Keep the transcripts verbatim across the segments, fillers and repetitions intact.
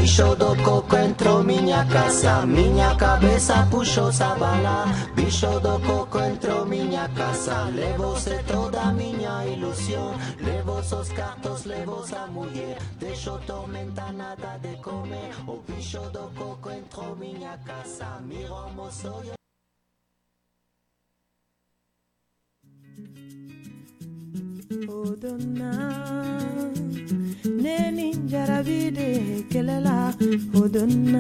bicho do coco entrou minha casa, minha cabeça puxou essa bala. Bicho do coco entrou minha casa, levou-se toda minha ilusão, levou seus cartos, levou sua mulher, deixou tormentar nada de comer. O bicho do coco entrou minha casa, mirou moço. Odonna neni jarabide kelela Odonna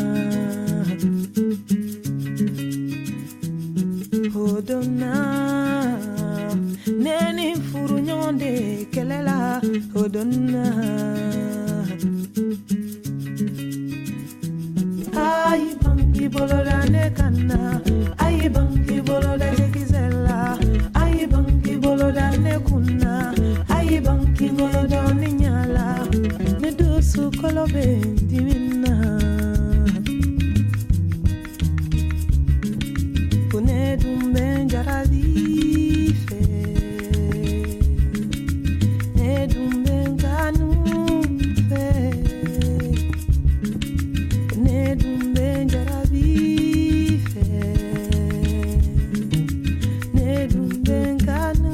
Odonna neni furunyonde kelela Odonna ay bangi bolodane kana ay bangi bolodane kizela ay bangi bolodane kuna ay bangi bolodane nyala ne dusu kolobe dimina kune dumbe jarabi fe ne dumbe nganu fe ne dumbe jarabi fe ne dumbe nganu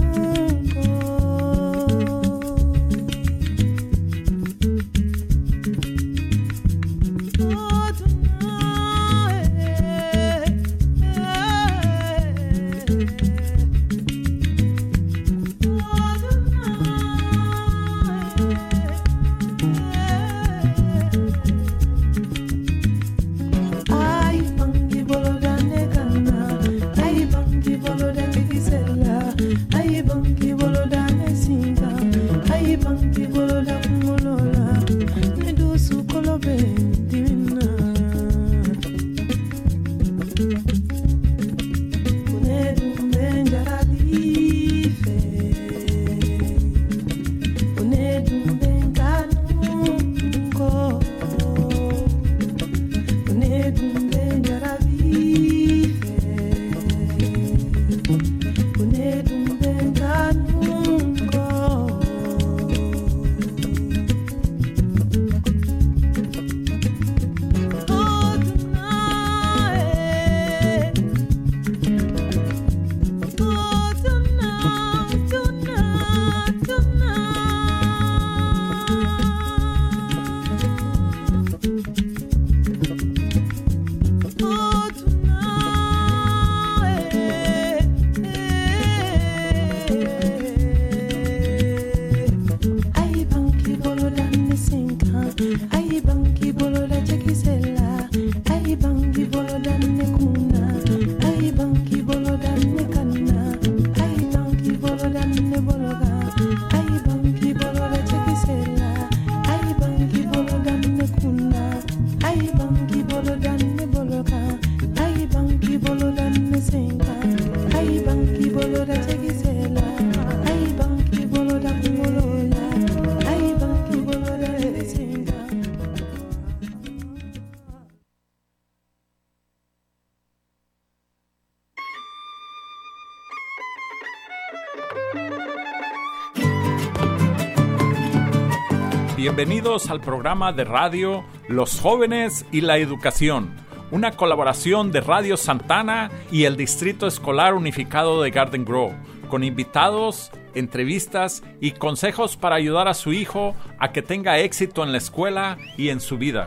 Bienvenidos al programa de radio Los Jóvenes y la Educación, una colaboración de Radio Santana y el Distrito Escolar Unificado de Garden Grove, con invitados, entrevistas y consejos para ayudar a su hijo a que tenga éxito en la escuela y en su vida.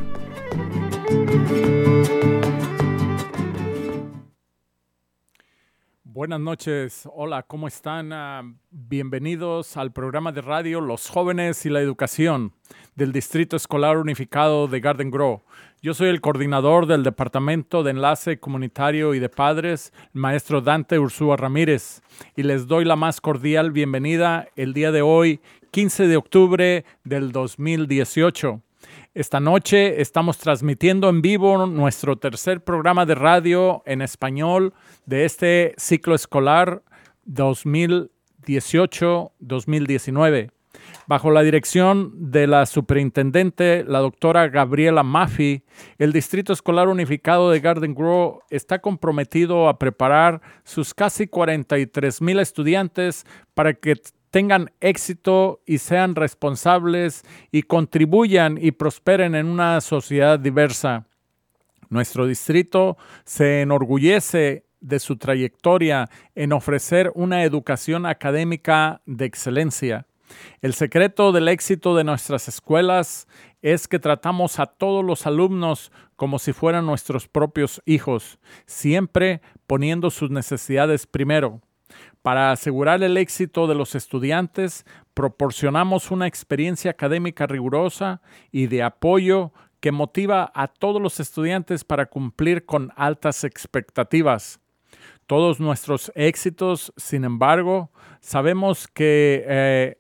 Buenas noches, hola, ¿cómo están? Uh, bienvenidos al programa de radio Los Jóvenes y la Educación del Distrito Escolar Unificado de Garden Grove. Yo soy el coordinador del Departamento de Enlace Comunitario y de Padres, el maestro Dante Ursúa Ramírez, y les doy la más cordial bienvenida el día de hoy, quince de octubre del dos mil dieciocho. Esta noche estamos transmitiendo en vivo nuestro tercer programa de radio en español de este ciclo escolar dos mil dieciocho dos mil diecinueve. Bajo la dirección de la superintendente, la doctora Gabriela Maffey, el Distrito Escolar Unificado de Garden Grove está comprometido a preparar sus casi cuarenta y tres mil estudiantes para que tengan éxito y sean responsables y contribuyan y prosperen en una sociedad diversa. Nuestro distrito se enorgullece de su trayectoria en ofrecer una educación académica de excelencia. El secreto del éxito de nuestras escuelas es que tratamos a todos los alumnos como si fueran nuestros propios hijos, siempre poniendo sus necesidades primero. Para asegurar el éxito de los estudiantes, proporcionamos una experiencia académica rigurosa y de apoyo que motiva a todos los estudiantes para cumplir con altas expectativas. Todos nuestros éxitos, sin embargo, sabemos que eh,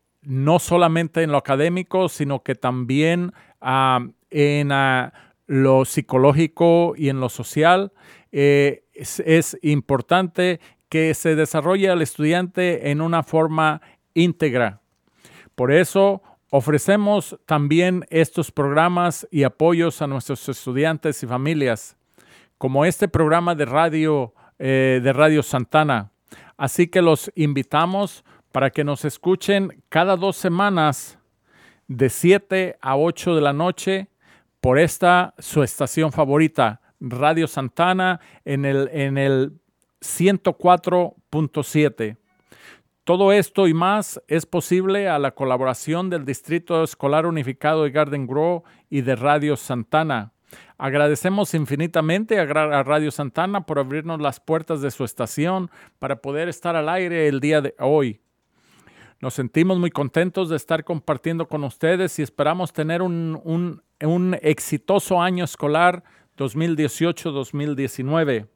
no solamente en lo académico, sino que también uh, en uh, lo psicológico y en lo social, eh, es, es importante que se desarrolle al estudiante en una forma íntegra. Por eso, ofrecemos también estos programas y apoyos a nuestros estudiantes y familias, como este programa de radio, eh, de Radio Santana. Así que los invitamos para que nos escuchen cada dos semanas de siete a ocho de la noche por esta su estación favorita, Radio Santana, en el, en el ciento cuatro punto siete. Todo esto y más es posible a la colaboración del Distrito Escolar Unificado de Garden Grove y de Radio Santana. Agradecemos infinitamente a Radio Santana por abrirnos las puertas de su estación para poder estar al aire el día de hoy. Nos sentimos muy contentos de estar compartiendo con ustedes y esperamos tener un, un, un exitoso año escolar dos mil dieciocho dos mil diecinueve.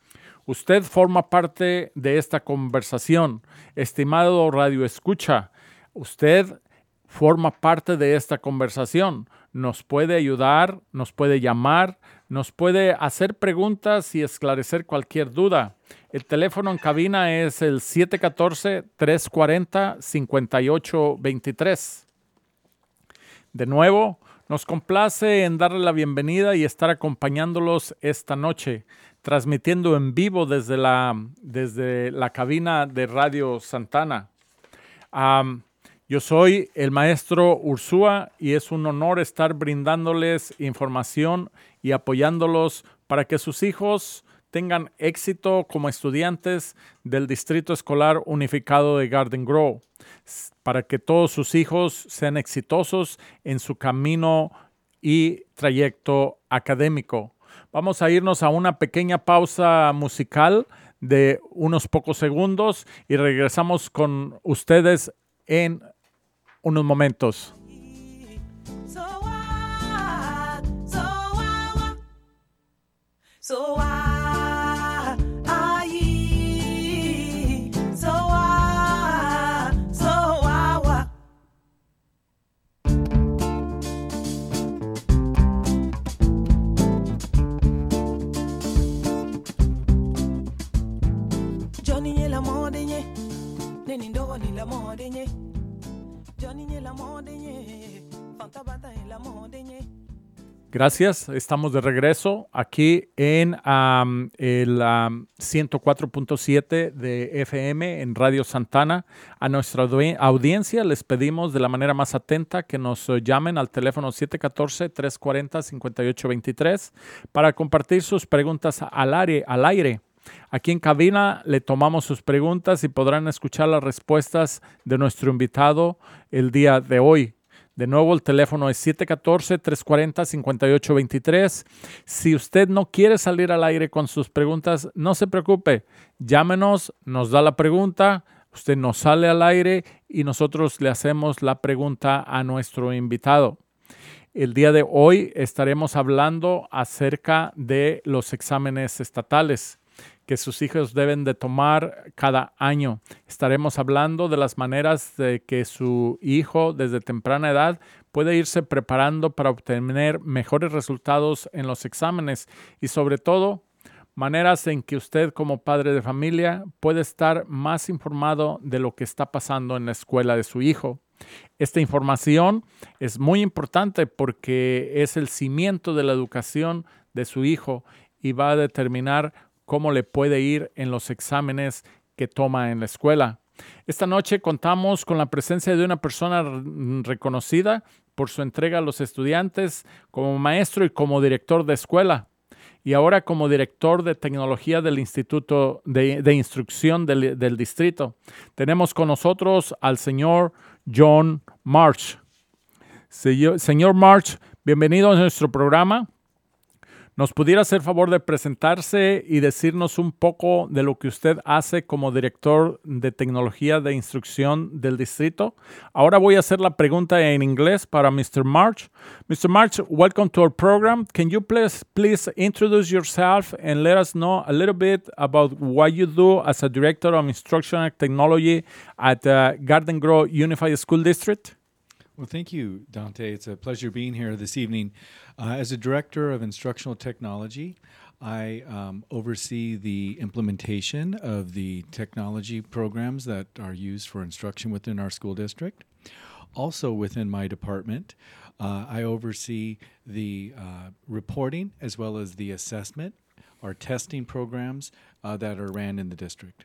Usted forma parte de esta conversación, estimado Radio Escucha. Usted forma parte de esta conversación. Nos puede ayudar, nos puede llamar, nos puede hacer preguntas y esclarecer cualquier duda. El teléfono en cabina es el siete uno cuatro, tres cuatro cero, cinco ocho dos tres. De nuevo, nos complace en darle la bienvenida y estar acompañándolos esta noche, transmitiendo en vivo desde la, desde la cabina de Radio Santana. Um, yo soy el maestro Ursúa y es un honor estar brindándoles información y apoyándolos para que sus hijos tengan éxito como estudiantes del Distrito Escolar Unificado de Garden Grove, para que todos sus hijos sean exitosos en su camino y trayecto académico. Vamos a irnos a una pequeña pausa musical de unos pocos segundos y regresamos con ustedes en unos momentos. So what? So what? So what? Aye. So what? So what? Johnny ni la modenye, neni ndogo ni la modenye. Gracias, estamos de regreso aquí en um, el um, ciento cuatro punto siete de F M en Radio Santana. A nuestra audiencia les pedimos de la manera más atenta que nos uh, llamen al teléfono siete uno cuatro, tres cuatro cero, cinco ocho dos tres para compartir sus preguntas al aire. Al aire. Aquí en cabina le tomamos sus preguntas y podrán escuchar las respuestas de nuestro invitado el día de hoy. De nuevo, el teléfono es siete uno cuatro, tres cuatro cero, cinco ocho dos tres. Si usted no quiere salir al aire con sus preguntas, no se preocupe. Llámenos, nos da la pregunta, usted nos sale al aire y nosotros le hacemos la pregunta a nuestro invitado. El día de hoy estaremos hablando acerca de los exámenes estatales que sus hijos deben de tomar cada año. Estaremos hablando de las maneras de que su hijo desde temprana edad puede irse preparando para obtener mejores resultados en los exámenes y sobre todo maneras en que usted como padre de familia puede estar más informado de lo que está pasando en la escuela de su hijo. Esta información es muy importante porque es el cimiento de la educación de su hijo y va a determinar cómo le puede ir en los exámenes que toma en la escuela. Esta noche contamos con la presencia de una persona reconocida por su entrega a los estudiantes como maestro y como director de escuela, y ahora como director de tecnología del Instituto de, de Instrucción del, del Distrito. Tenemos con nosotros al señor John March. Señor, señor March, bienvenido a nuestro programa. ¿Nos pudiera hacer favor de presentarse y decirnos un poco de lo que usted hace como director de tecnología de instrucción del distrito? Ahora voy a hacer la pregunta en inglés para mister March. mister March, welcome to our program. Can you please, please introduce yourself and let us know a little bit about what you do as a director of instructional technology at uh, Garden Grove Unified School District? Well, thank you, Dante. It's a pleasure being here this evening. Uh, as a director of instructional technology, I um, oversee the implementation of the technology programs that are used for instruction within our school district. Also within my department, uh, I oversee the uh, reporting as well as the assessment, our testing programs uh, that are ran in the district.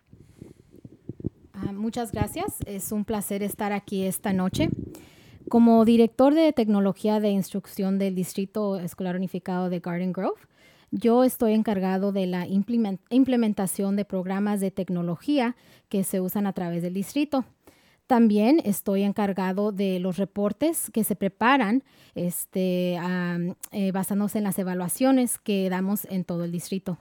Uh, muchas gracias. Es un placer estar aquí esta noche. Como director de tecnología de instrucción del Distrito Escolar Unificado de Garden Grove, yo estoy encargado de la implement- implementación de programas de tecnología que se usan a través del distrito. También estoy encargado de los reportes que se preparan este, um, eh, basándose en las evaluaciones que damos en todo el distrito.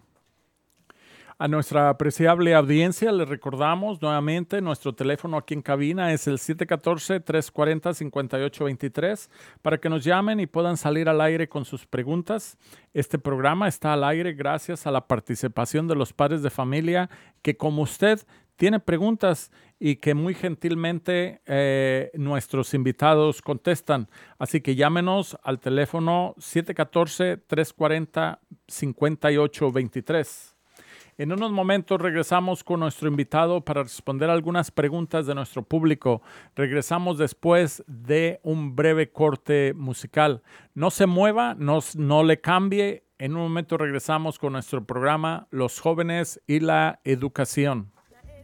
A nuestra apreciable audiencia le recordamos nuevamente nuestro teléfono aquí en cabina es el siete uno cuatro, tres cuatro cero, cinco ocho dos tres para que nos llamen y puedan salir al aire con sus preguntas. Este programa está al aire gracias a la participación de los padres de familia que, como usted, tiene preguntas y que muy gentilmente eh, nuestros invitados contestan. Así que llámenos al teléfono siete uno cuatro, tres cuatro cero, cinco ocho dos tres. En unos momentos regresamos con nuestro invitado para responder algunas preguntas de nuestro público. Regresamos después de un breve corte musical. No se mueva, no, no le cambie. En un momento regresamos con nuestro programa Los Jóvenes y la Educación.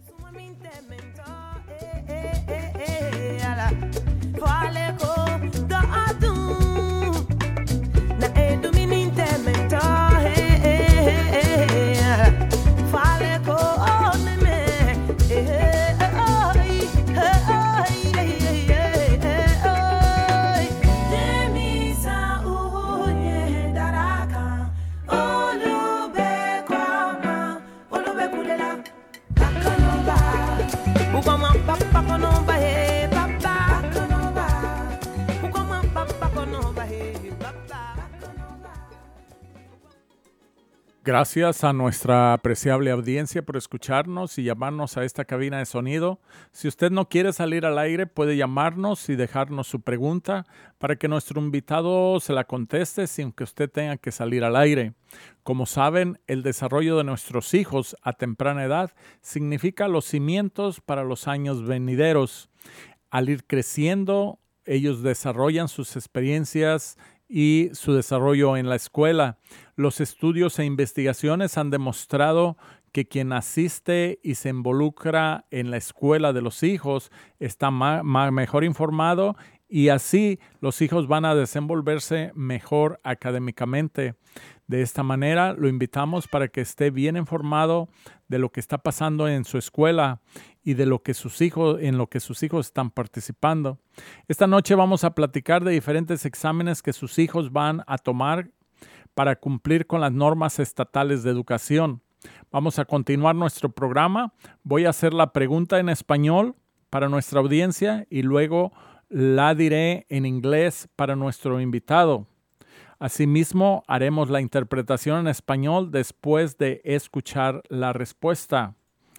Gracias a nuestra apreciable audiencia por escucharnos y llamarnos a esta cabina de sonido. Si usted no quiere salir al aire, puede llamarnos y dejarnos su pregunta para que nuestro invitado se la conteste sin que usted tenga que salir al aire. Como saben, el desarrollo de nuestros hijos a temprana edad significa los cimientos para los años venideros. Al ir creciendo, ellos desarrollan sus experiencias y su desarrollo en la escuela. Los estudios e investigaciones han demostrado que quien asiste y se involucra en la escuela de los hijos está ma- ma- mejor informado y así los hijos van a desenvolverse mejor académicamente. De esta manera lo invitamos para que esté bien informado de lo que está pasando en su escuela y de lo que sus hijos, en lo que sus hijos están participando. Esta noche vamos a platicar de diferentes exámenes que sus hijos van a tomar para cumplir con las normas estatales de educación. Vamos a continuar nuestro programa. Voy a hacer la pregunta en español para nuestra audiencia y luego la diré en inglés para nuestro invitado. Asimismo, haremos la interpretación en español después de escuchar la respuesta.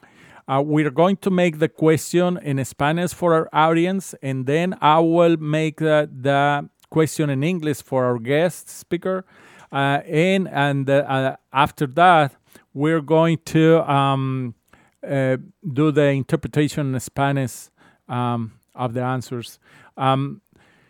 Uh, we're going to make the question in Spanish for our audience, and then I will make the, the question in English for our guest speaker. Uh, and and uh, after that, we're going to um, uh, do the interpretation in Spanish um, of the answers. Um,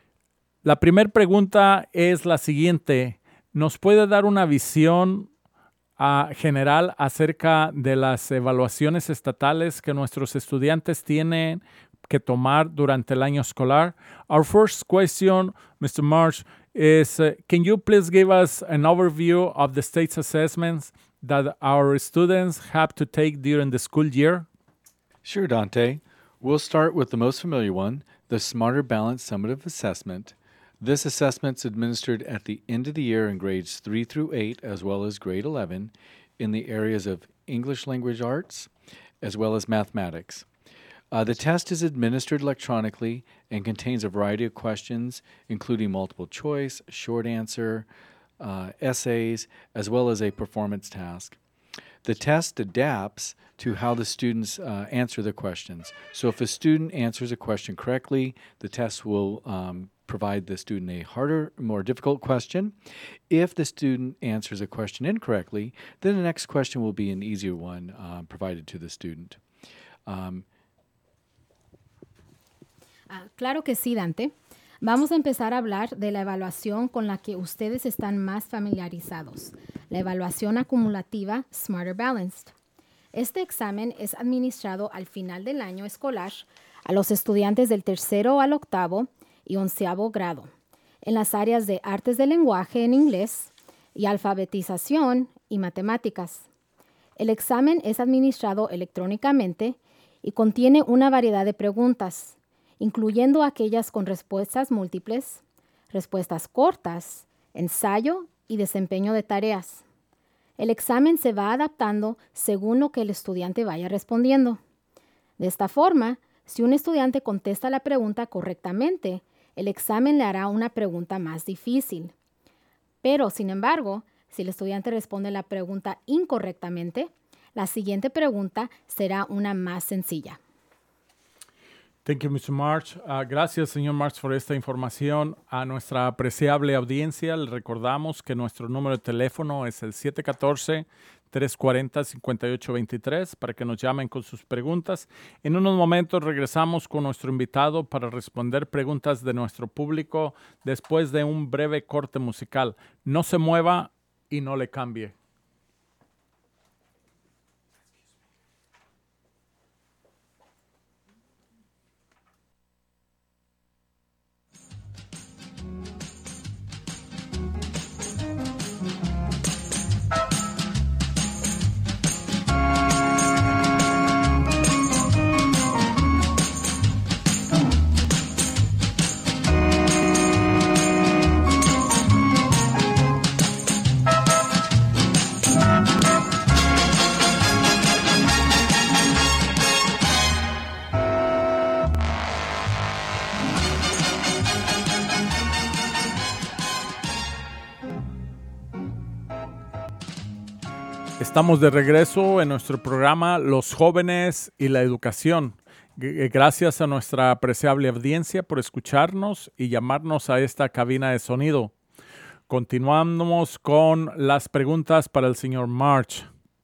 la primera pregunta es la siguiente. ¿Nos puede dar una visión uh, general acerca de las evaluaciones estatales que nuestros estudiantes tienen que tomar durante el año escolar. Our first question, Mister March, is uh, can you please give us an overview of the state's assessments that our students have to take during the school year? Sure, Dante. We'll start with the most familiar one, the Smarter Balanced Summative Assessment. This assessment's administered at the end of the year in grades three through eight, as well as grade eleven, in the areas of English language arts, as well as mathematics. Uh, the test is administered electronically and contains a variety of questions, including multiple choice, short answer, uh, essays, as well as a performance task. The test adapts to how the students uh, answer the questions. So if a student answers a question correctly, the test will um, provide the student a harder, more difficult question. If the student answers a question incorrectly, then the next question will be an easier one uh, provided to the student. Um, Ah, claro que sí, Dante. Vamos a empezar a hablar de la evaluación con la que ustedes están más familiarizados, la evaluación acumulativa Smarter Balanced. Este examen es administrado al final del año escolar a los estudiantes del tercero al octavo y onceavo grado, en las áreas de artes del lenguaje en inglés y alfabetización y matemáticas. El examen es administrado electrónicamente y contiene una variedad de preguntas, incluyendo aquellas con respuestas múltiples, respuestas cortas, ensayo y desempeño de tareas. El examen se va adaptando según lo que el estudiante vaya respondiendo. De esta forma, si un estudiante contesta la pregunta correctamente, el examen le hará una pregunta más difícil. Pero, sin embargo, si el estudiante responde la pregunta incorrectamente, la siguiente pregunta será una más sencilla. Thank you, Mister March. Uh, gracias, señor March, por esta información. A nuestra apreciable audiencia le recordamos que nuestro número de teléfono es el siete uno cuatro, tres cuatro cero, cinco ocho dos tres para que nos llamen con sus preguntas. En unos momentos regresamos con nuestro invitado para responder preguntas de nuestro público después de un breve corte musical. No se mueva y no le cambie. Estamos de regreso en nuestro programa Los Jóvenes y la Educación. Gracias a nuestra apreciable audiencia por escucharnos y llamarnos a esta cabina de sonido. Continuamos con las preguntas para el señor March.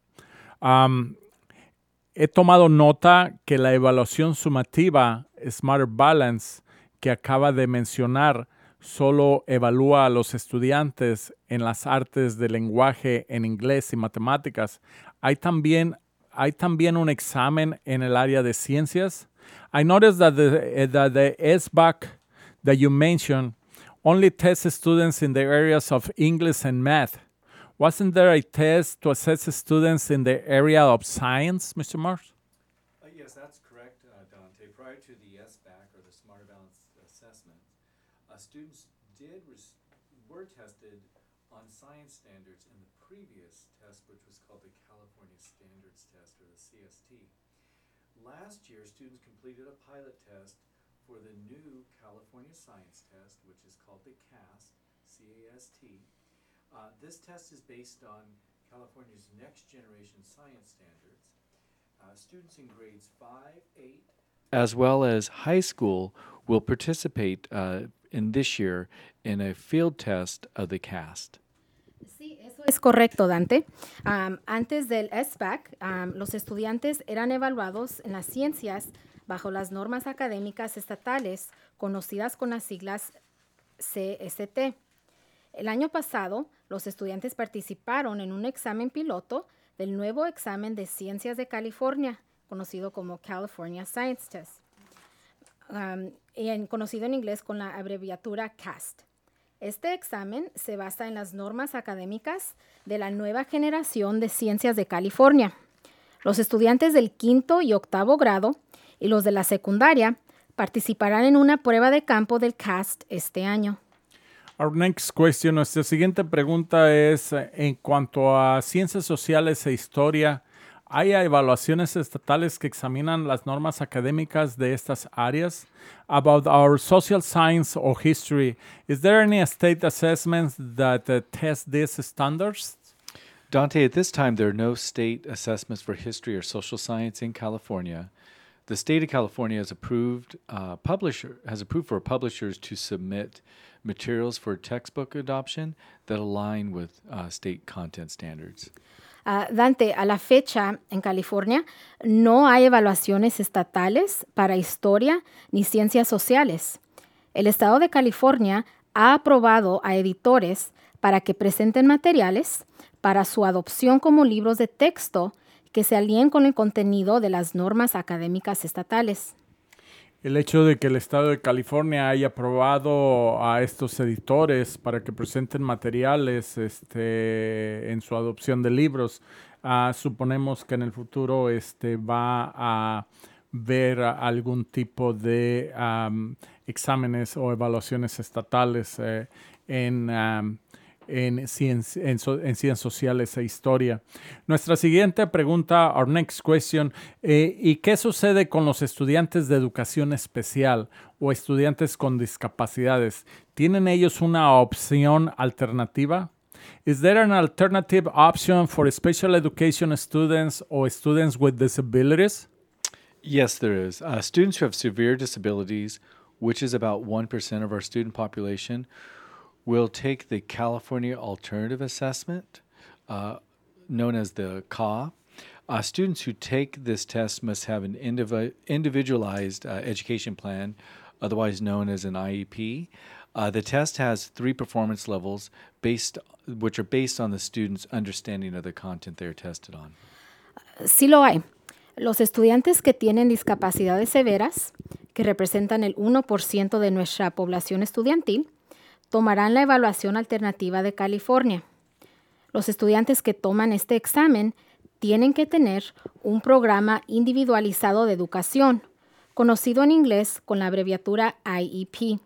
Um, he tomado nota que la evaluación sumativa Smarter Balance que acaba de mencionar solo evalúa a los estudiantes en las artes del lenguaje en inglés y matemáticas. ¿Hay también, hay también un examen en el área de ciencias? I noticed that the, that the S B A C that you mentioned only tests students in the areas of English and math. Wasn't there a test to assess students in the area of science, Mister Marsh? Uh, yes, that's correct, uh, Dante. Prior to the S B A C, or the Smarter Balanced Assessment, uh, students did res- were tested on science standards in the previous test, which was called the California Standards Test, or the C S T. Last year, students completed a pilot test for the new California Science Test, which is called the C A S T, C A S T. Uh, this test is based on California's Next Generation Science Standards. Uh, students in grades five, eight, as well as high school will participate uh, in this year in a field test of the C A S T. Sí, eso es correcto, Dante. Um, antes del S B A C, um, los estudiantes eran evaluados en las ciencias bajo las normas académicas estatales conocidas con las siglas C S T. El año pasado, los estudiantes participaron en un examen piloto del nuevo examen de Ciencias de California, conocido como California Science Test, um, y en, conocido en inglés con la abreviatura CAST. Este examen se basa en las normas académicas de la nueva generación de Ciencias de California. Los estudiantes del quinto y octavo grado y los de la secundaria participarán en una prueba de campo del CAST este año. Our next question, nuestra siguiente pregunta es, en cuanto a ciencias sociales e historia, ¿hay evaluaciones estatales que examinan las normas académicas de estas áreas? About our social science or history, is there any state assessments that uh, test these standards? Dante, at this time, there are no state assessments for history or social science in California. The state of California has approved uh, publisher has approved for publishers to submit materials for textbook adoption that align with uh, state content standards. Uh, Dante, a la fecha en California no hay evaluaciones estatales para historia ni ciencias sociales. El estado de California ha aprobado a editores para que presenten materiales para su adopción como libros de texto que se alineen con el contenido de las normas académicas estatales. El hecho de que el estado de California haya aprobado a estos editores para que presenten materiales este, en su adopción de libros, uh, suponemos que en el futuro este, va a ver uh, algún tipo de um, exámenes o evaluaciones estatales eh, en... Um, En, ciencia, en, so, en ciencias sociales e historia. Nuestra siguiente pregunta, our next question, eh, ¿y qué sucede con los estudiantes de educación especial o estudiantes con discapacidades? ¿Tienen ellos una opción alternativa? Is there an alternative option for special education students or students with disabilities? Yes, there is. Uh, students who have severe disabilities, which is about one percent of our student population, will take the California Alternative Assessment, uh, known as the C A. Uh, students who take this test must have an indiv- individualized uh, education plan, otherwise known as an I E P. Uh, the test has three performance levels, based, which are based on the student's understanding of the content they're tested on. Sí lo hay. Los estudiantes que tienen discapacidades severas, que representan el uno por ciento de nuestra población estudiantil, tomarán la evaluación alternativa de California. Los estudiantes que toman este examen tienen que tener un programa individualizado de educación, conocido en inglés con la abreviatura I E P.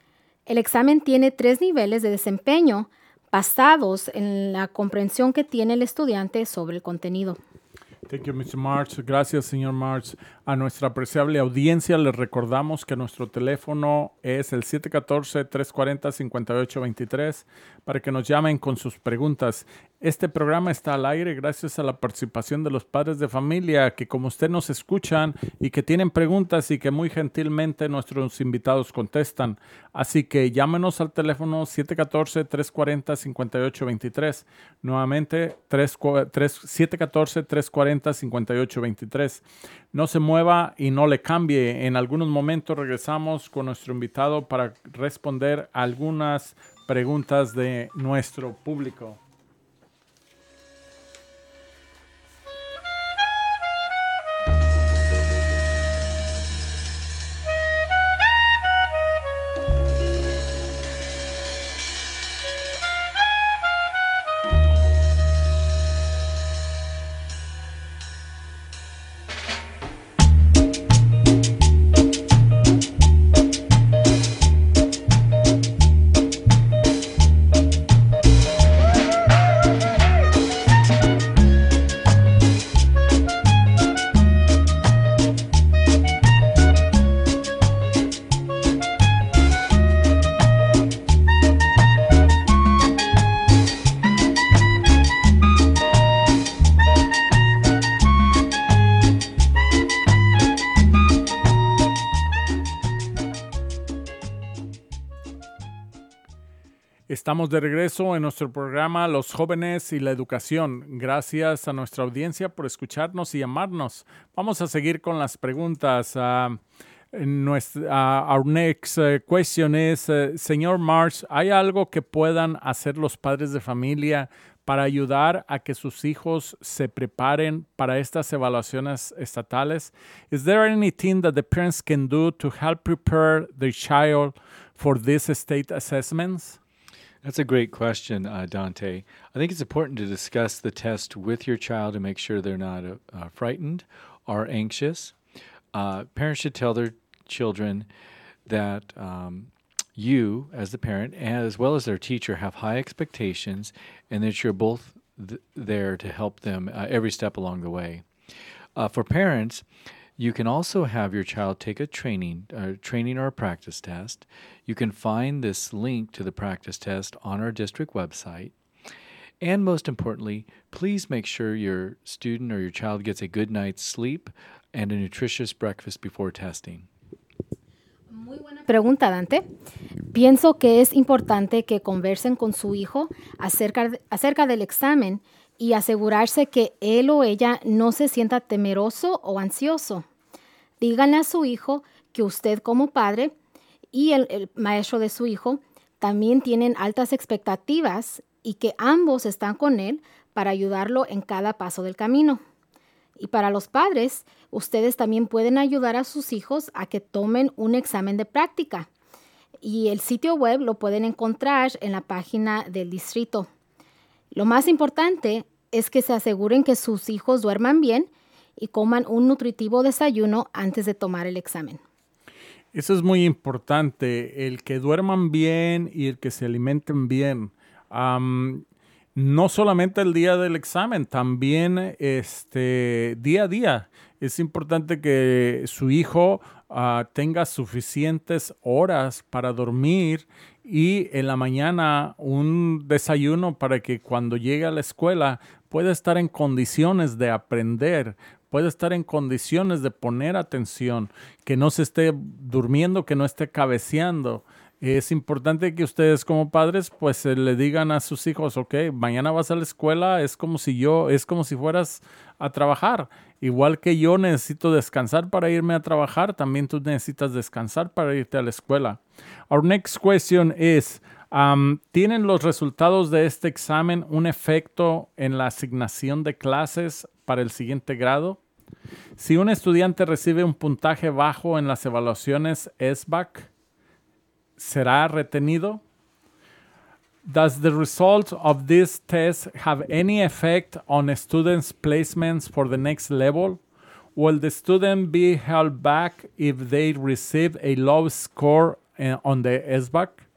El examen tiene tres niveles de desempeño basados en la comprensión que tiene el estudiante sobre el contenido. Thank you, mister March. Gracias, señor March. A nuestra apreciable audiencia les recordamos que nuestro teléfono es el siete uno cuatro, tres cuatro cero, cinco ocho dos tres para que nos llamen con sus preguntas. Este programa está al aire gracias a la participación de los padres de familia que, como usted, nos escuchan y que tienen preguntas y que muy gentilmente nuestros invitados contestan. Así que llámenos al teléfono siete uno cuatro, tres cuatro cero, cinco ocho dos tres. Nuevamente, siete uno cuatro, tres cuatro cero, cinco ocho dos tres. No se mueva y no le cambie. En algunos momentos regresamos con nuestro invitado para responder algunas preguntas de nuestro público. Estamos de regreso en nuestro programa Los Jóvenes y la Educación. Gracias a nuestra audiencia por escucharnos y llamarnos. Vamos a seguir con las preguntas. Uh, Nuestra, uh, our next uh, question is, uh, señor Marsh, ¿hay algo que puedan hacer los padres de familia para ayudar a que sus hijos se preparen para estas evaluaciones estatales? Is there anything that the parents can do to help prepare their child for these state assessments? That's a great question, uh, Dante. I think it's important to discuss the test with your child to make sure they're not uh, frightened or anxious. Uh, parents should tell their children that um, you, as the parent, as well as their teacher, have high expectations and that you're both th- there to help them uh, every step along the way. Uh, for parents, you can also have your child take a training, uh, training or a practice test. You can find this link to the practice test on our district website. And most importantly, please make sure your student or your child gets a good night's sleep and a nutritious breakfast before testing. Muy buena pregunta, Dante. Pienso que es importante que conversen con su hijo acerca, acerca del examen y asegurarse que él o ella no se sienta temeroso o ansioso. Díganle a su hijo que usted como padre y el, el maestro de su hijo también tienen altas expectativas y que ambos están con él para ayudarlo en cada paso del camino. Y para los padres, ustedes también pueden ayudar a sus hijos a que tomen un examen de práctica. Y el sitio web lo pueden encontrar en la página del distrito. Lo más importante es que se aseguren que sus hijos duerman bien y coman un nutritivo desayuno antes de tomar el examen. Eso es muy importante, el que duerman bien y el que se alimenten bien. Um, no solamente el día del examen, también este, día a día. Es importante que su hijo uh, tenga suficientes horas para dormir y en la mañana un desayuno para que cuando llegue a la escuela pueda estar en condiciones de aprender, puede estar en condiciones de poner atención, que no se esté durmiendo, que no esté cabeceando. Es importante que ustedes como padres pues eh, le digan a sus hijos, ok, mañana vas a la escuela, es como si yo, es como si fueras a trabajar. Igual que yo necesito descansar para irme a trabajar, también tú necesitas descansar para irte a la escuela. Our next question is, um, ¿tienen los resultados de este examen un efecto en la asignación de clases para el siguiente grado? Si un estudiante recibe un puntaje bajo en las evaluaciones S B A C, ¿será retenido? Does the result of this test have any effect on a student's placements for the next level? Will the student be held back if they receive a low score uh, on the S B A C?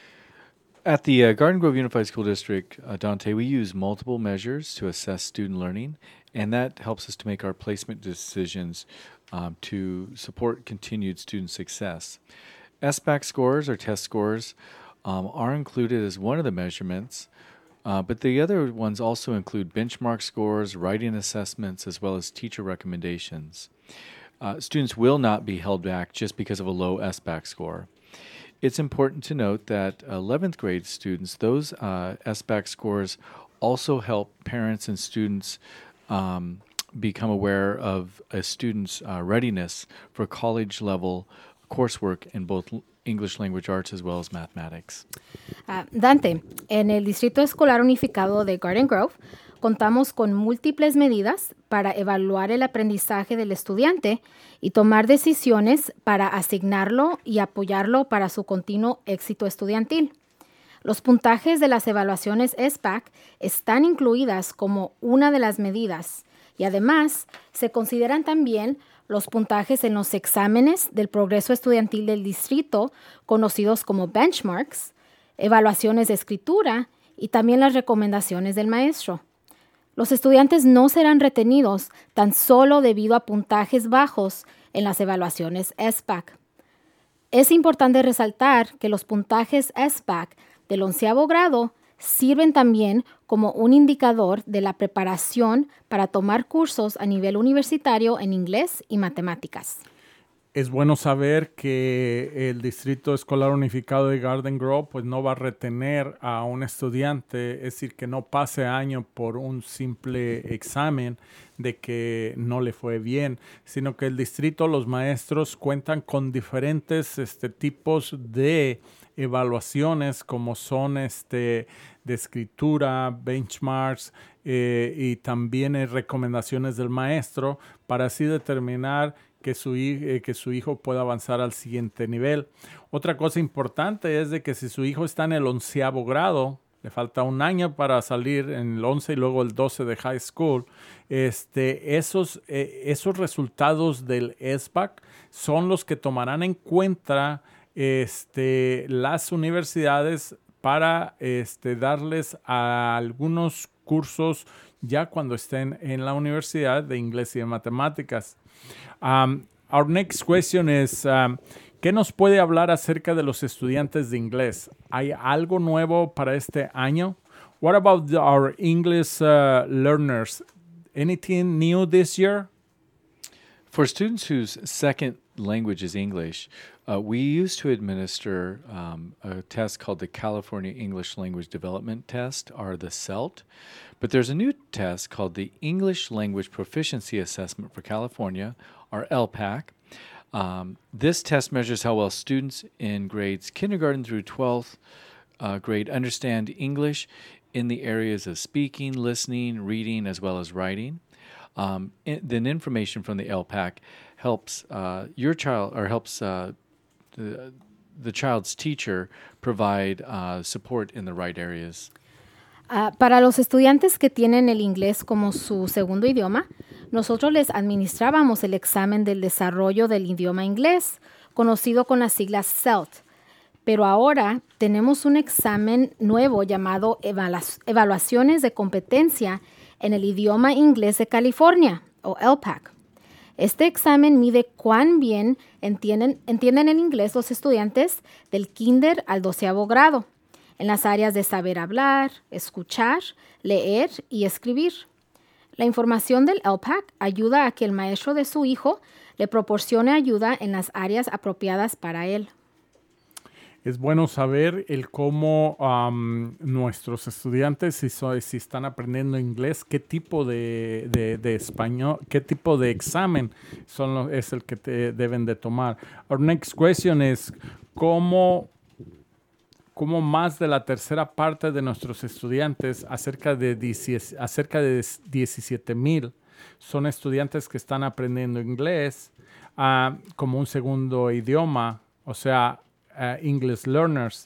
At the uh, Garden Grove Unified School District, uh, Dante, we use multiple measures to assess student learning, and that helps us to make our placement decisions um, to support continued student success. S B A C scores, or test scores, um, are included as one of the measurements, uh, but the other ones also include benchmark scores, writing assessments, as well as teacher recommendations. Uh, students will not be held back just because of a low S B A C score. It's important to note that eleventh grade students, those uh, S B A C scores also help parents and students um, become aware of a student's uh, readiness for college-level coursework in both English language arts as well as mathematics. Uh, Dante, en el Distrito Escolar Unificado de Garden Grove, contamos con múltiples medidas para evaluar el aprendizaje del estudiante y tomar decisiones para asignarlo y apoyarlo para su continuo éxito estudiantil. Los puntajes de las evaluaciones S B A C están incluidas como una de las medidas y además se consideran también los puntajes en los exámenes del progreso estudiantil del distrito, conocidos como benchmarks, evaluaciones de escritura y también las recomendaciones del maestro. Los estudiantes no serán retenidos tan solo debido a puntajes bajos en las evaluaciones S B A C. Es importante resaltar que los puntajes S B A C del onceavo grado sirven también como un indicador de la preparación para tomar cursos a nivel universitario en inglés y matemáticas. Es bueno saber que el Distrito Escolar Unificado de Garden Grove pues no va a retener a un estudiante, es decir, que no pase año por un simple examen de que no le fue bien, sino que el distrito, los maestros cuentan con diferentes este, tipos de evaluaciones como son este, de escritura, benchmarks eh, y también eh, recomendaciones del maestro para así determinar que su, eh, que su hijo pueda avanzar al siguiente nivel. Otra cosa importante es de que si su hijo está en el onceavo grado, le falta un año para salir en el once y luego el doce de high school, este, esos, eh, esos resultados del S B A C son los que tomarán en cuenta este, las universidades para este, darles a algunos cursos ya cuando estén en la universidad de inglés y de matemáticas. Um, our next question is, um, ¿qué nos puede hablar acerca de los estudiantes de inglés? ¿Hay algo nuevo para este año? What about the, our English uh, learners? Anything new this year? For students whose second language is English, uh, we used to administer um, a test called the California English Language Development Test, or the C E L T. But there's a new test called the English Language Proficiency Assessment for California, or L P A C. Um, this test measures how well students in grades kindergarten through twelfth uh, grade understand English in the areas of speaking, listening, reading, as well as writing. Um, in, then information from the L P A C helps uh, your child, or helps uh, the, the child's teacher provide uh, support in the right areas. Uh, para los estudiantes que tienen el inglés como su segundo idioma, nosotros les administrábamos el examen del desarrollo del idioma inglés, conocido con las siglas C E L T. Pero ahora tenemos un examen nuevo llamado Evalu- Evaluaciones de Competencia en el Idioma Inglés de California, o L P A C. Este examen mide cuán bien entienden, entienden el inglés los estudiantes del kinder al doceavo grado, en las áreas de saber hablar, escuchar, leer y escribir. La información del L P A C ayuda a que el maestro de su hijo le proporcione ayuda en las áreas apropiadas para él. Es bueno saber el cómo um, nuestros estudiantes, si, so, si están aprendiendo inglés, qué tipo de, de, de español, qué tipo de examen son los, es el que te deben de tomar. Our next question is, ¿cómo, cómo más de la tercera parte de nuestros estudiantes, acerca de, diez, acerca de diecisiete mil, son estudiantes que están aprendiendo inglés uh, como un segundo idioma, o sea, Uh, English learners?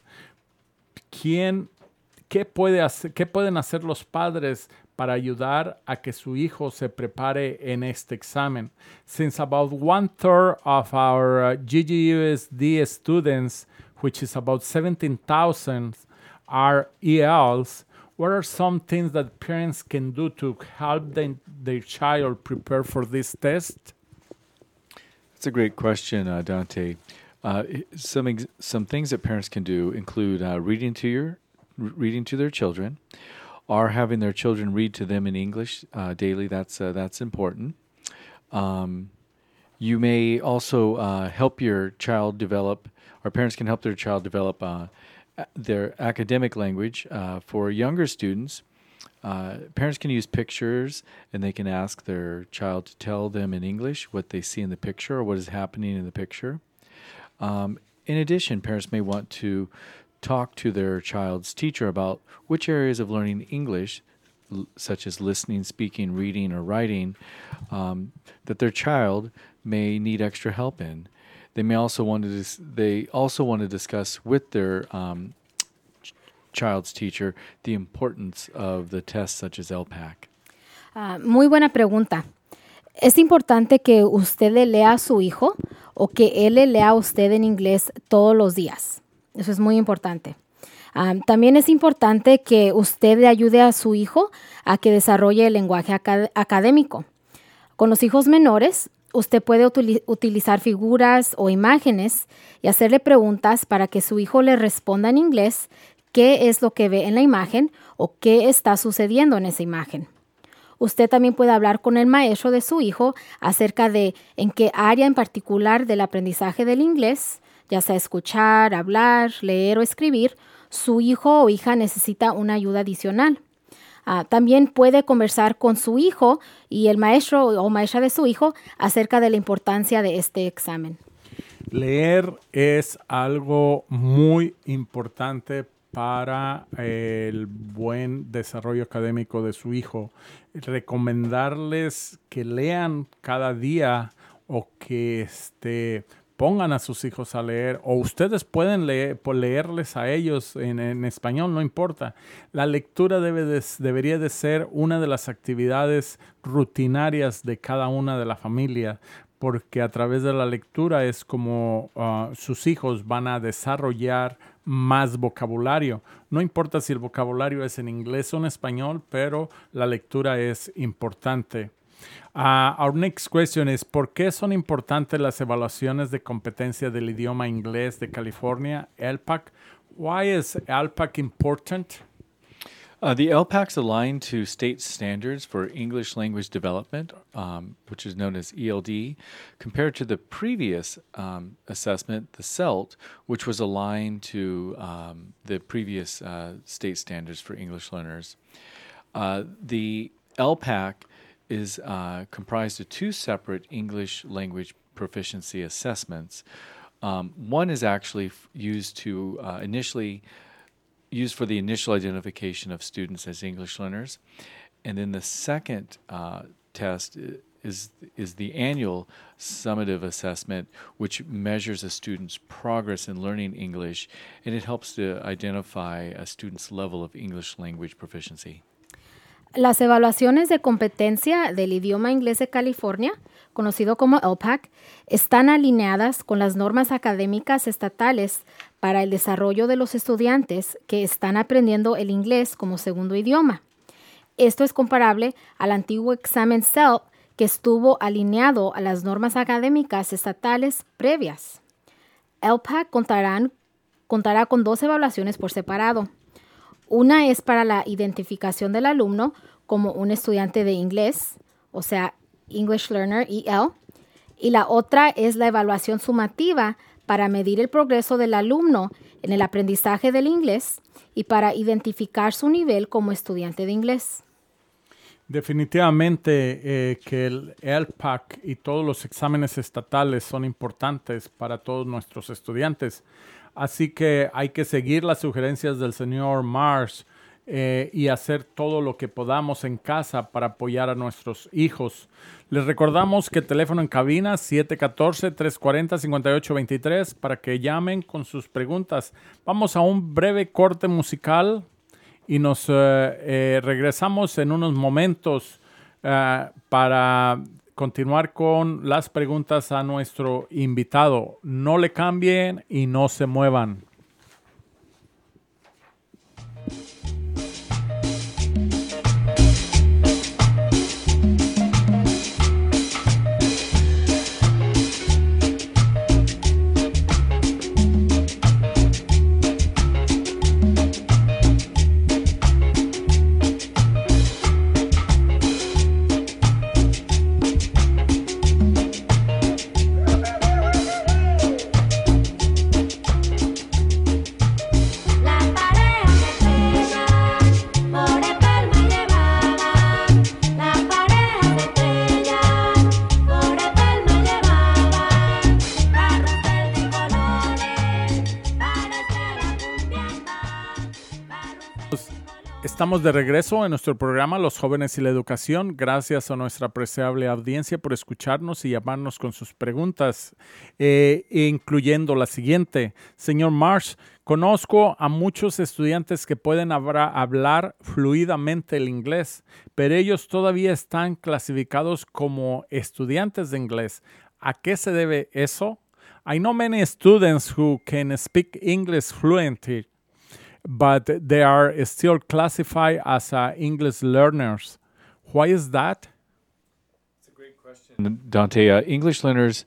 ¿Quién, qué, puede hacer, ¿Qué pueden hacer los padres para ayudar a que su hijo se prepare en este examen? Since about one third of our uh, G G U S D students, which is about seventeen thousand, are E Ls, what are some things that parents can do to help them, their child prepare for this test? That's a great question, uh, Dante. Uh, some ex- some things that parents can do include uh, reading to your r- reading to their children, or having their children read to them in English uh, daily. That's uh, that's important. Um, you may also uh, help your child develop, or parents can help their child develop uh, their academic language. Uh, for younger students, uh, parents can use pictures, and they can ask their child to tell them in English what they see in the picture or what is happening in the picture. Um, in addition, parents may want to talk to their child's teacher about which areas of learning English, l- such as listening, speaking, reading, or writing, um, that their child may need extra help in. They may also want to dis- they also want to discuss with their um, ch- child's teacher the importance of the tests such as L P A C. Uh, muy buena pregunta. Es importante que usted le lea a su hijo o que él le lea a usted en inglés todos los días. Eso es muy importante. Um, también es importante que usted le ayude a su hijo a que desarrolle el lenguaje acad- académico. Con los hijos menores, usted puede util- utilizar figuras o imágenes y hacerle preguntas para que su hijo le responda en inglés qué es lo que ve en la imagen o qué está sucediendo en esa imagen. Usted también puede hablar con el maestro de su hijo acerca de en qué área en particular del aprendizaje del inglés, ya sea escuchar, hablar, leer o escribir, su hijo o hija necesita una ayuda adicional. Uh, también puede conversar con su hijo y el maestro o maestra de su hijo acerca de la importancia de este examen. Leer es algo muy importante para el buen desarrollo académico de su hijo. Recomendarles que lean cada día o que este, pongan a sus hijos a leer, o ustedes pueden leer, leerles a ellos en, en español, no importa. La lectura debe de, debería de ser una de las actividades rutinarias de cada una de la familia, porque a través de la lectura es como uh, sus hijos van a desarrollar más vocabulario. No importa si el vocabulario es en inglés o en español, pero la lectura es importante. Uh, our next question is, ¿por qué son importantes las evaluaciones de competencia del idioma inglés de California, L P A C? Why is L P A C important? Uh, the L P A C's aligned to state standards for English language development, um, which is known as E L D, compared to the previous um, assessment, the C E L T, which was aligned to um, the previous uh, state standards for English learners. Uh, the L P A C is uh, comprised of two separate English language proficiency assessments. Um, one is actually f- used to uh, initially used for the initial identification of students as English learners. And then the second uh, test is is the annual summative assessment, which measures a student's progress in learning English, and it helps to identify a student's level of English language proficiency. Las evaluaciones de competencia del idioma inglés de California, conocido como L P A C, están alineadas con las normas académicas estatales para el desarrollo de los estudiantes que están aprendiendo el inglés como segundo idioma. Esto es comparable al antiguo examen C E L T que estuvo alineado a las normas académicas estatales previas. L P A C contarán, contará con dos evaluaciones por separado. Una es para la identificación del alumno como un estudiante de inglés, o sea, English Learner E L, y la otra es la evaluación sumativa para medir el progreso del alumno en el aprendizaje del inglés y para identificar su nivel como estudiante de inglés. Definitivamente eh, que el L P A C y todos los exámenes estatales son importantes para todos nuestros estudiantes. Así que hay que seguir las sugerencias del señor Marsh eh, y hacer todo lo que podamos en casa para apoyar a nuestros hijos. Les recordamos que el teléfono en cabina siete uno cuatro, tres cuatro cero, cinco ocho dos tres para que llamen con sus preguntas. Vamos a un breve corte musical y nos eh, eh, regresamos en unos momentos eh, para continuar con las preguntas a nuestro invitado. No le cambien y no se muevan. Estamos de regreso en nuestro programa Los Jóvenes y la Educación. Gracias a nuestra apreciable audiencia por escucharnos y llamarnos con sus preguntas, eh, incluyendo la siguiente. Señor Marsh, conozco a muchos estudiantes que pueden habra, hablar fluidamente el inglés, pero ellos todavía están clasificados como estudiantes de inglés. ¿A qué se debe eso? I know many students who can speak English fluently, but they are still classified as uh, English learners. Why is that? That's a great question, Dante. Uh, English learners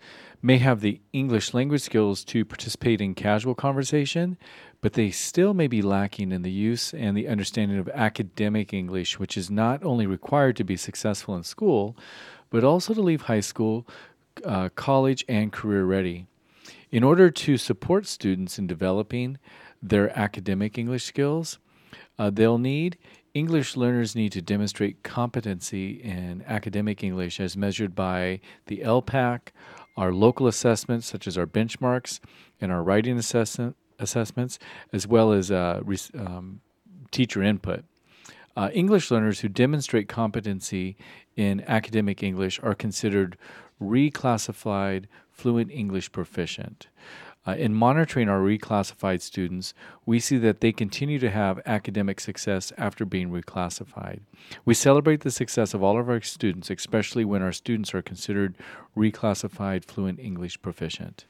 may have the English language skills to participate in casual conversation, but they still may be lacking in the use and the understanding of academic English, which is not only required to be successful in school, but also to leave high school, uh, college, and career ready. In order to support students in developing their academic English skills, uh, they'll need English learners need to demonstrate competency in academic English as measured by the L P A C, our local assessments such as our benchmarks and our writing assessment, assessments, as well as uh, um, teacher input. Uh, English learners who demonstrate competency in academic English are considered reclassified fluent English proficient. Uh, in monitoring our reclassified students, we see that they continue to have academic success after being reclassified. We celebrate the success of all of our students, especially when our students are considered reclassified fluent English proficient.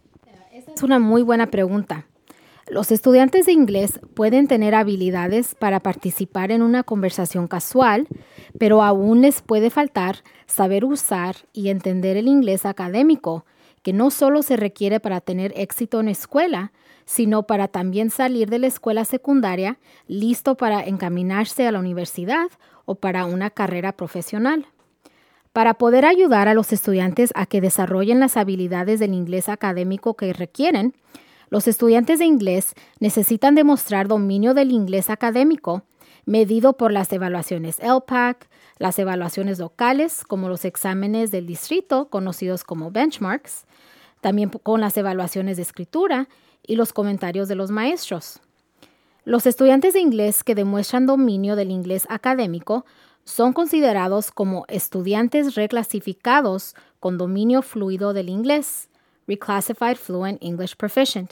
Esa es una muy buena pregunta. Los estudiantes de inglés pueden tener habilidades para participar en una conversación casual, pero aún les puede faltar saber usar y entender el inglés académico, que no solo se requiere para tener éxito en escuela, sino para también salir de la escuela secundaria listo para encaminarse a la universidad o para una carrera profesional. Para poder ayudar a los estudiantes a que desarrollen las habilidades del inglés académico que requieren, los estudiantes de inglés necesitan demostrar dominio del inglés académico, medido por las evaluaciones L P A C, las evaluaciones locales, como los exámenes del distrito, conocidos como benchmarks, también con las evaluaciones de escritura y los comentarios de los maestros. Los estudiantes de inglés que demuestran dominio del inglés académico son considerados como estudiantes reclasificados con dominio fluido del inglés, Reclassified Fluent English Proficient.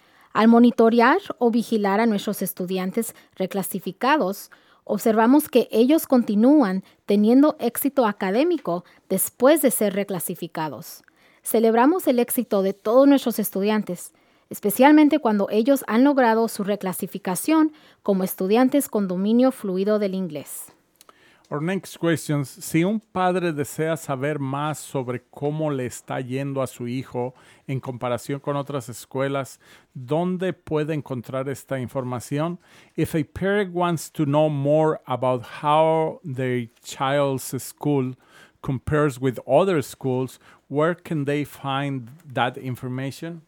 Al monitorear o vigilar a nuestros estudiantes reclasificados, observamos que ellos continúan teniendo éxito académico después de ser reclasificados. Celebramos el éxito de todos nuestros estudiantes, especialmente cuando ellos han logrado su reclasificación como estudiantes con dominio fluido del inglés. Our next question, si un padre desea saber más sobre cómo le está yendo a su hijo en comparación con otras escuelas, ¿dónde puede encontrar esta información? If a parent wants to know more about how their child's school compares with other schools, where can they find that information?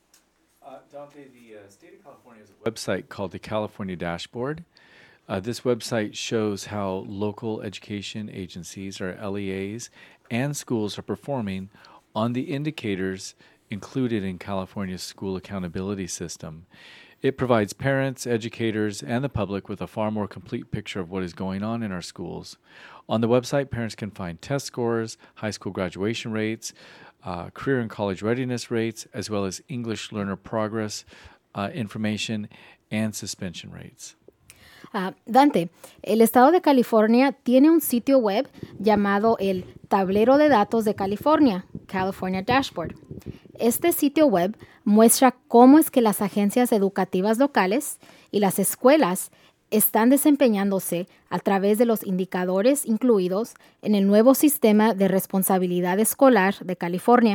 Uh, Dante, the uh, state of California has a website called the California Dashboard. Uh, this website shows how local education agencies, or L E As, and schools are performing on the indicators included in California's school accountability system. It provides parents, educators, and the public with a far more complete picture of what is going on in our schools. On the website, parents can find test scores, high school graduation rates, uh, career and college readiness rates, as well as English learner progress uh, information and suspension rates. Uh, Dante, el estado de California tiene un sitio web llamado el Tablero de Datos de California, California Dashboard. Este sitio web muestra cómo es que las agencias educativas locales y las escuelas están desempeñándose a través de los indicadores incluidos en el nuevo sistema de responsabilidad escolar de California.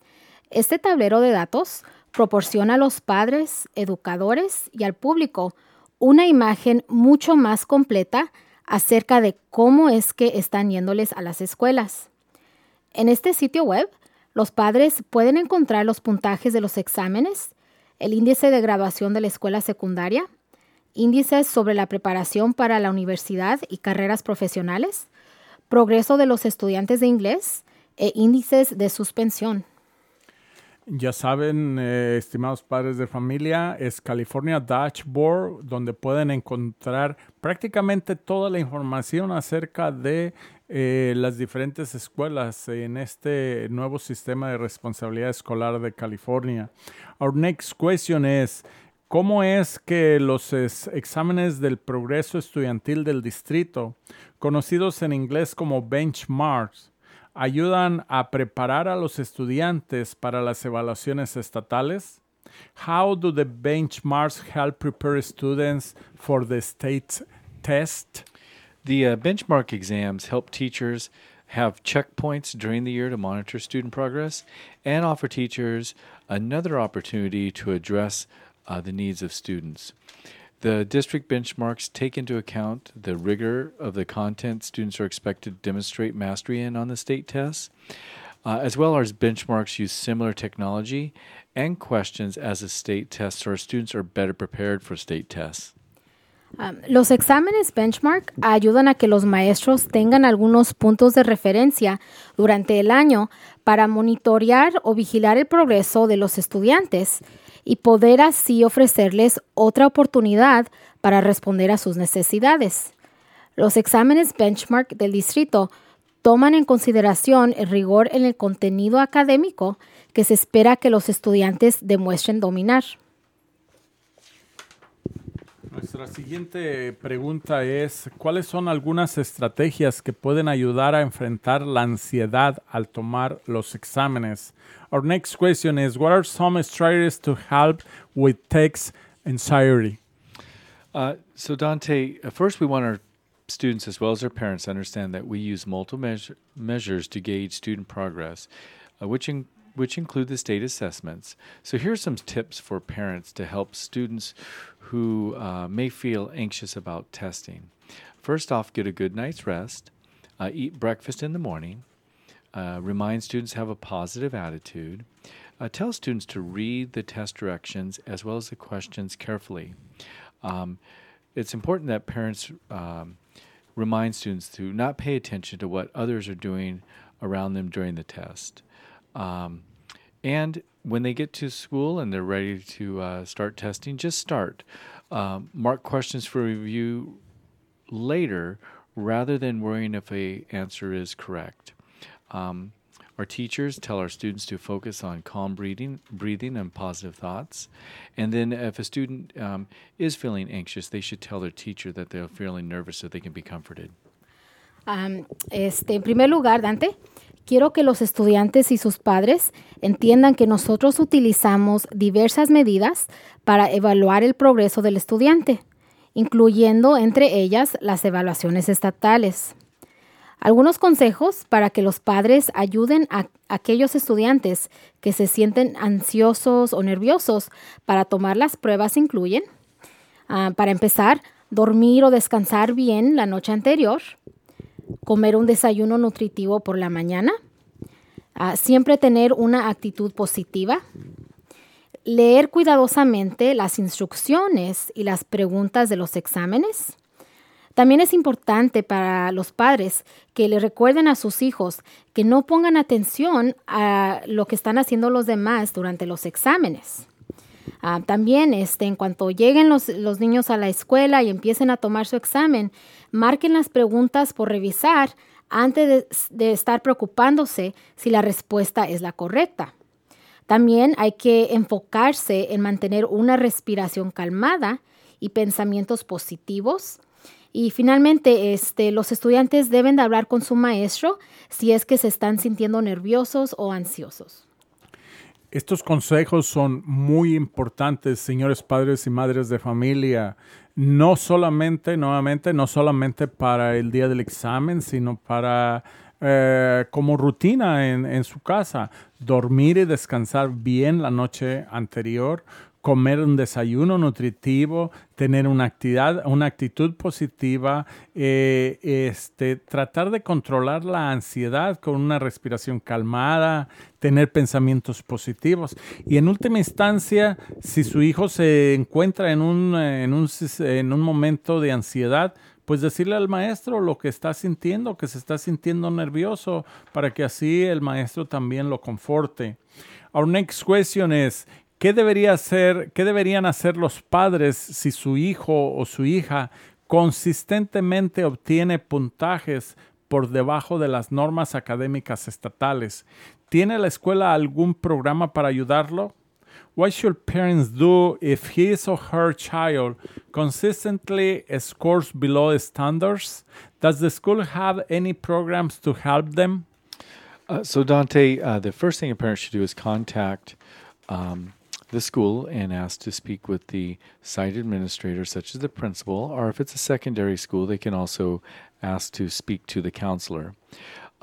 Este tablero de datos proporciona a los padres, educadores y al público una imagen mucho más completa acerca de cómo es que están yéndoles a las escuelas. En este sitio web, los padres pueden encontrar los puntajes de los exámenes, el índice de graduación de la escuela secundaria, índices sobre la preparación para la universidad y carreras profesionales, progreso de los estudiantes de inglés e índices de suspensión. Ya saben, eh, estimados padres de familia, es California Dashboard, donde pueden encontrar prácticamente toda la información acerca de eh, las diferentes escuelas en este nuevo sistema de responsabilidad escolar de California. Our next question is, ¿cómo es que los es, exámenes del progreso estudiantil del distrito, conocidos en inglés como benchmarks, ayudan a preparar a los estudiantes para las evaluaciones estatales? How do the benchmarks help prepare students for the state test? The uh, benchmark exams help teachers have checkpoints during the year to monitor student progress, and offer teachers another opportunity to address uh, the needs of students. The district benchmarks take into account the rigor of the content students are expected to demonstrate mastery in on the state tests, uh, as well as benchmarks use similar technology and questions as a state test so our students are better prepared for state tests. Um, los exámenes benchmark ayudan a que los maestros tengan algunos puntos de referencia durante el año para monitorear o vigilar el progreso de los estudiantes y poder así ofrecerles otra oportunidad para responder a sus necesidades. Los exámenes benchmark del distrito toman en consideración el rigor en el contenido académico que se espera que los estudiantes demuestren dominar. Nuestra siguiente pregunta es, ¿cuáles son algunas estrategias que pueden ayudar a enfrentar la ansiedad al tomar los exámenes? Our next question is, what are some strategies to help with test anxiety? Uh, so Dante, uh, first we want our students as well as their parents to understand that we use multiple measure, measures to gauge student progress, uh, which in, which include the state assessments. So here are some tips for parents to help students who uh, may feel anxious about testing. First off, get a good night's rest, uh, eat breakfast in the morning, uh, remind students to have a positive attitude, uh, tell students to read the test directions as well as the questions carefully. Um, it's important that parents um, remind students to not pay attention to what others are doing around them during the test. Um, and when they get to school and they're ready to uh, start testing, just start. Um, mark questions for review later rather than worrying if a answer is correct. Um, our teachers tell our students to focus on calm breathing, breathing and positive thoughts. And then if a student um, is feeling anxious, they should tell their teacher that they're feeling nervous so they can be comforted. Um, este, en primer lugar, Dante, quiero que los estudiantes y sus padres entiendan que nosotros utilizamos diversas medidas para evaluar el progreso del estudiante, incluyendo entre ellas las evaluaciones estatales. Algunos consejos para que los padres ayuden a aquellos estudiantes que se sienten ansiosos o nerviosos para tomar las pruebas incluyen, uh, para empezar, dormir o descansar bien la noche anterior, comer un desayuno nutritivo por la mañana, uh, siempre tener una actitud positiva, leer cuidadosamente las instrucciones y las preguntas de los exámenes. También es importante para los padres que le recuerden a sus hijos que no pongan atención a lo que están haciendo los demás durante los exámenes. Uh, también este, en cuanto lleguen los, los niños a la escuela y empiecen a tomar su examen, marquen las preguntas por revisar antes de, de estar preocupándose si la respuesta es la correcta. También hay que enfocarse en mantener una respiración calmada y pensamientos positivos. Y finalmente, este, los estudiantes deben de hablar con su maestro si es que se están sintiendo nerviosos o ansiosos. Estos consejos son muy importantes, señores padres y madres de familia, no solamente, nuevamente, no solamente para el día del examen, sino para eh, como rutina en, en su casa. Dormir y descansar bien la noche anterior, comer un desayuno nutritivo, tener una actividad, una actitud positiva, eh, este, tratar de controlar la ansiedad con una respiración calmada, tener pensamientos positivos. Y en última instancia, si su hijo se encuentra en un, en un, en un momento de ansiedad, pues decirle al maestro lo que está sintiendo, que se está sintiendo nervioso, para que así el maestro también lo conforte. Our next question is, ¿Qué debería hacer, qué deberían hacer los padres si su hijo o su hija consistentemente obtiene puntajes por debajo de las normas académicas estatales? ¿Tiene la escuela algún programa para ayudarlo? What should parents do if his or her child consistently scores below the standards? Does the school have any programs to help them? Uh, so Dante, uh, the first thing a parent should do is contact um, the school and ask to speak with the site administrator, such as the principal, or if it's a secondary school, they can also ask to speak to the counselor.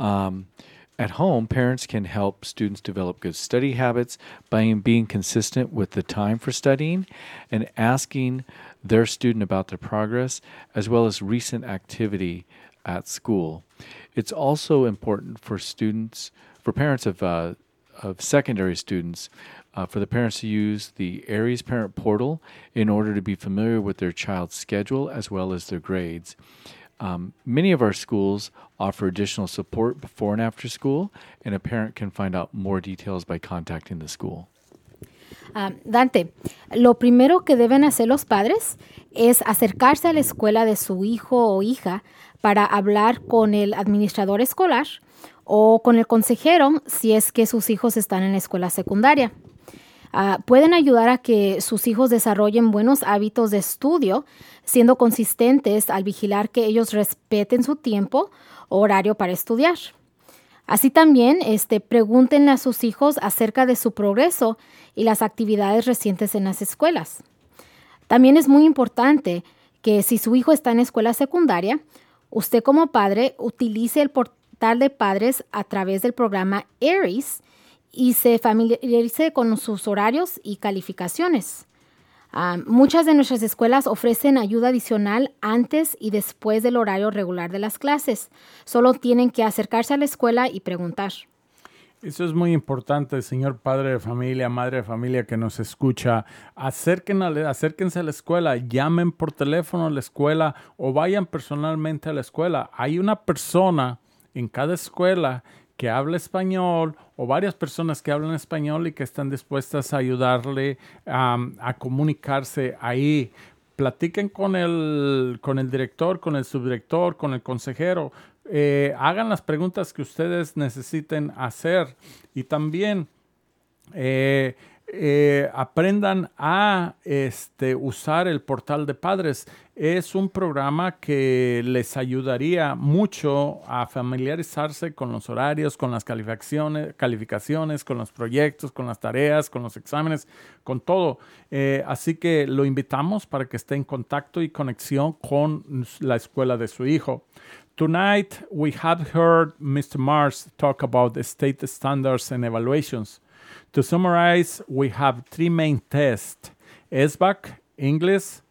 Um, At home, parents can help students develop good study habits by being consistent with the time for studying and asking their student about their progress, as well as recent activity at school. It's also important for students, for parents of uh, of secondary students, uh, for the parents to use the Aries Parent Portal in order to be familiar with their child's schedule as well as their grades. Um, many of our schools offer additional support before and after school, and a parent can find out more details by contacting the school. Uh, Dante, lo primero que deben hacer los padres es acercarse a la escuela de su hijo o hija para hablar con el administrador escolar o con el consejero si es que sus hijos están en la escuela secundaria. Uh, pueden ayudar a que sus hijos desarrollen buenos hábitos de estudio, siendo consistentes al vigilar que ellos respeten su tiempo o horario para estudiar. Así también, este, pregúntenle a sus hijos acerca de su progreso y las actividades recientes en las escuelas. También es muy importante que si su hijo está en escuela secundaria, usted como padre utilice el portal de padres a través del programa Aries y se familiarice con sus horarios y calificaciones. Uh, muchas de nuestras escuelas ofrecen ayuda adicional antes y después del horario regular de las clases. Solo tienen que acercarse a la escuela y preguntar. Eso es muy importante, señor padre de familia, madre de familia que nos escucha. Acerquen a, acérquense a la escuela, llamen por teléfono a la escuela o vayan personalmente a la escuela. Hay una persona en cada escuela que habla español o varias personas que hablan español y que están dispuestas a ayudarle um, a comunicarse ahí. Platiquen con el, con el director, con el subdirector, con el consejero. Eh, hagan las preguntas que ustedes necesiten hacer y también eh, eh, aprendan a este, usar el portal de padres. Es un programa que les ayudaría mucho a familiarizarse con los horarios, con las calificaciones, calificaciones, con los proyectos, con las tareas, con los exámenes, con todo. Eh, así que lo invitamos para que esté en contacto y conexión con la escuela de su hijo. Tonight, we have heard Mister Mars talk about the state standards and evaluations. To summarize, we have three main tests: S B A C, English,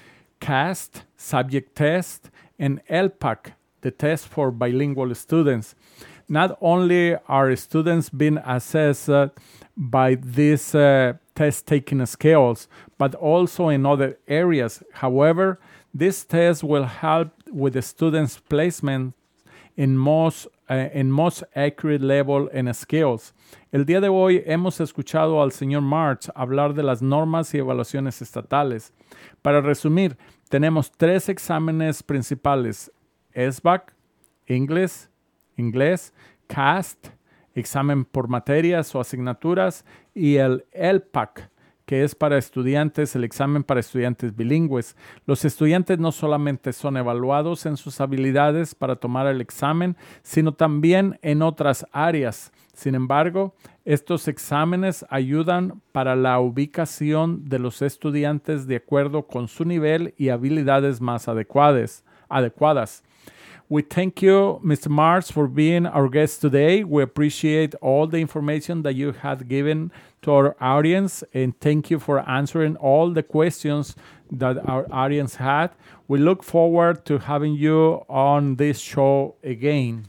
CAST, Subject Test, and L P A C, the test for bilingual students. Not only are students being assessed uh, by these uh, test-taking skills, but also in other areas. However, this test will help with the students' placement in most, uh, in most accurate level and skills. El día de hoy hemos escuchado al señor March hablar de las normas y evaluaciones estatales. Para resumir, tenemos tres exámenes principales: S B A C, English, inglés, CAST, examen por materias o asignaturas, y el L P A C, que es para estudiantes, el examen para estudiantes bilingües. Los estudiantes no solamente son evaluados en sus habilidades para tomar el examen, sino también en otras áreas. Sin embargo, estos exámenes ayudan para la ubicación de los estudiantes de acuerdo con su nivel y habilidades más adecuadas. adecuadas. We thank you, Mister Mars, for being our guest today. We appreciate all the information that you had given to our audience, and thank you for answering all the questions that our audience had. We look forward to having you on this show again.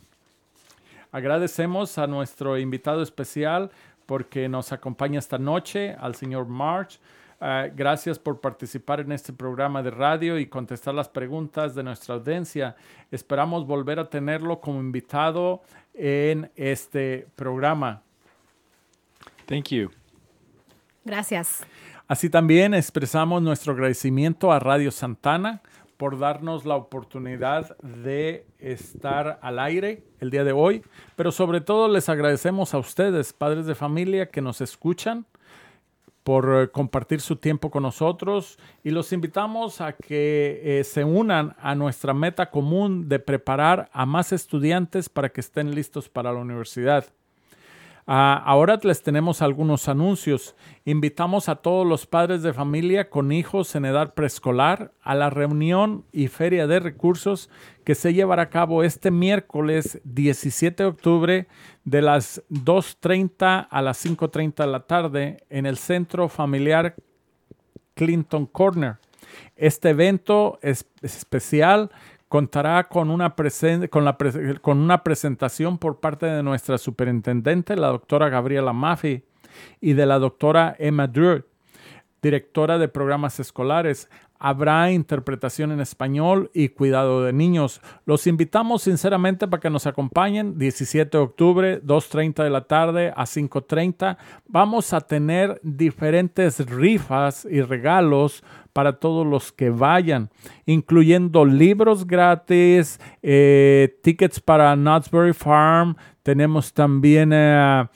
Agradecemos a nuestro invitado especial porque nos acompaña esta noche, al señor March. Uh, gracias por participar en este programa de radio y contestar las preguntas de nuestra audiencia. Esperamos volver a tenerlo como invitado en este programa. Thank you. Gracias. Así también expresamos nuestro agradecimiento a Radio Santana por darnos la oportunidad de estar al aire el día de hoy, pero sobre todo les agradecemos a ustedes, padres de familia que nos escuchan, por uh, compartir su tiempo con nosotros, y los invitamos a que eh, se unan a nuestra meta común de preparar a más estudiantes para que estén listos para la universidad. Uh, ahora les tenemos algunos anuncios. Invitamos a todos los padres de familia con hijos en edad preescolar a la reunión y feria de recursos que se llevará a cabo este miércoles diecisiete de octubre de las dos treinta a las cinco treinta de la tarde en el Centro Familiar Clinton Corner. Este evento es especial. Contará con una, presen- con, la pre- con una presentación por parte de nuestra superintendente, la doctora Gabriela Maffei, y de la doctora Emma Drew, directora de programas escolares. Habrá interpretación en español y cuidado de niños. Los invitamos sinceramente para que nos acompañen diecisiete de octubre, dos treinta de la tarde a cinco treinta. Vamos a tener diferentes rifas y regalos para todos los que vayan, incluyendo libros gratis, eh, tickets para Knott's Berry Farm. Tenemos también eh,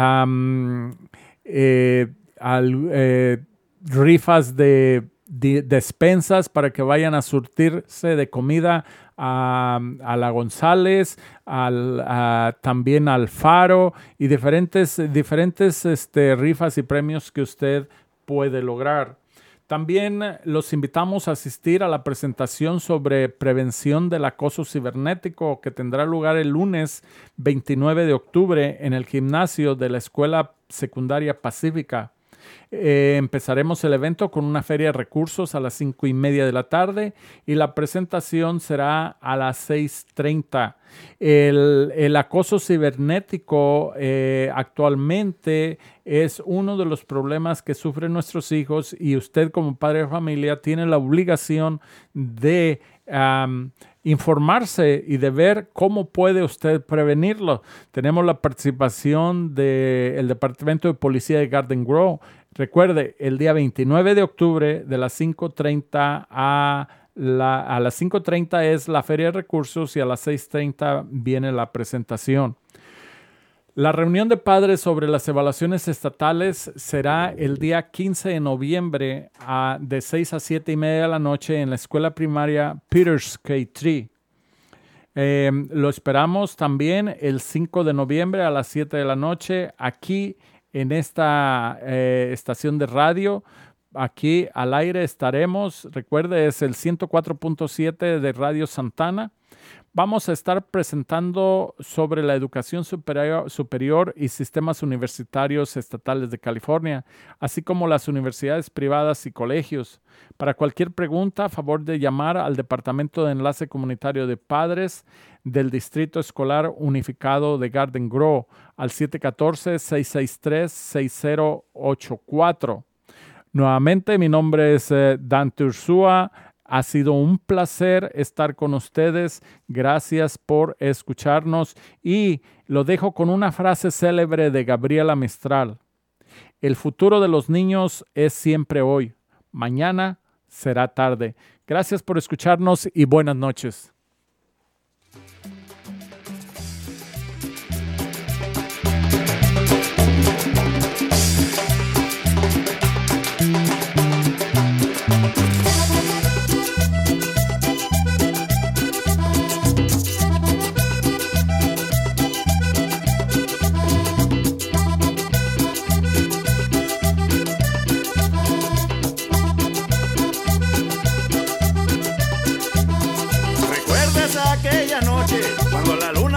um, eh, al, eh, rifas de De despensas para que vayan a surtirse de comida a, a la González, al, a, también al Faro y diferentes, diferentes este, rifas y premios que usted puede lograr. También los invitamos a asistir a la presentación sobre prevención del acoso cibernético que tendrá lugar el lunes veintinueve de octubre en el gimnasio de la Escuela Secundaria Pacífica. Eh, empezaremos el evento con una feria de recursos a las cinco y media de la tarde y la presentación será a las seis treinta. El, el acoso cibernético eh, actualmente es uno de los problemas que sufren nuestros hijos y usted como padre de familia tiene la obligación de um, informarse y de ver cómo puede usted prevenirlo. Tenemos la participación del Departamento de Policía de Garden Grove. Recuerde, el día veintinueve de octubre de las cinco treinta a, la, a las cinco treinta es la Feria de Recursos y a las seis treinta viene la presentación. La reunión de padres sobre las evaluaciones estatales será el día quince de noviembre a, de seis a siete y media de la noche en la escuela primaria Peters K tres. Eh, lo esperamos también el cinco de noviembre a las siete de la noche aquí en esta eh, estación de radio. Aquí al aire estaremos. Recuerde, es el ciento cuatro punto siete de Radio Santana. Vamos a estar presentando sobre la educación superior, superior y sistemas universitarios estatales de California, así como las universidades privadas y colegios. Para cualquier pregunta, a favor de llamar al Departamento de Enlace Comunitario de Padres del Distrito Escolar Unificado de Garden Grove al siete uno cuatro, seis seis tres, seis cero ocho cuatro. Nuevamente, mi nombre es eh, Dante Ursúa. Ha sido un placer estar con ustedes. Gracias por escucharnos. Y lo dejo con una frase célebre de Gabriela Mistral. El futuro de los niños es siempre hoy. Mañana será tarde. Gracias por escucharnos y buenas noches. Cuando la luna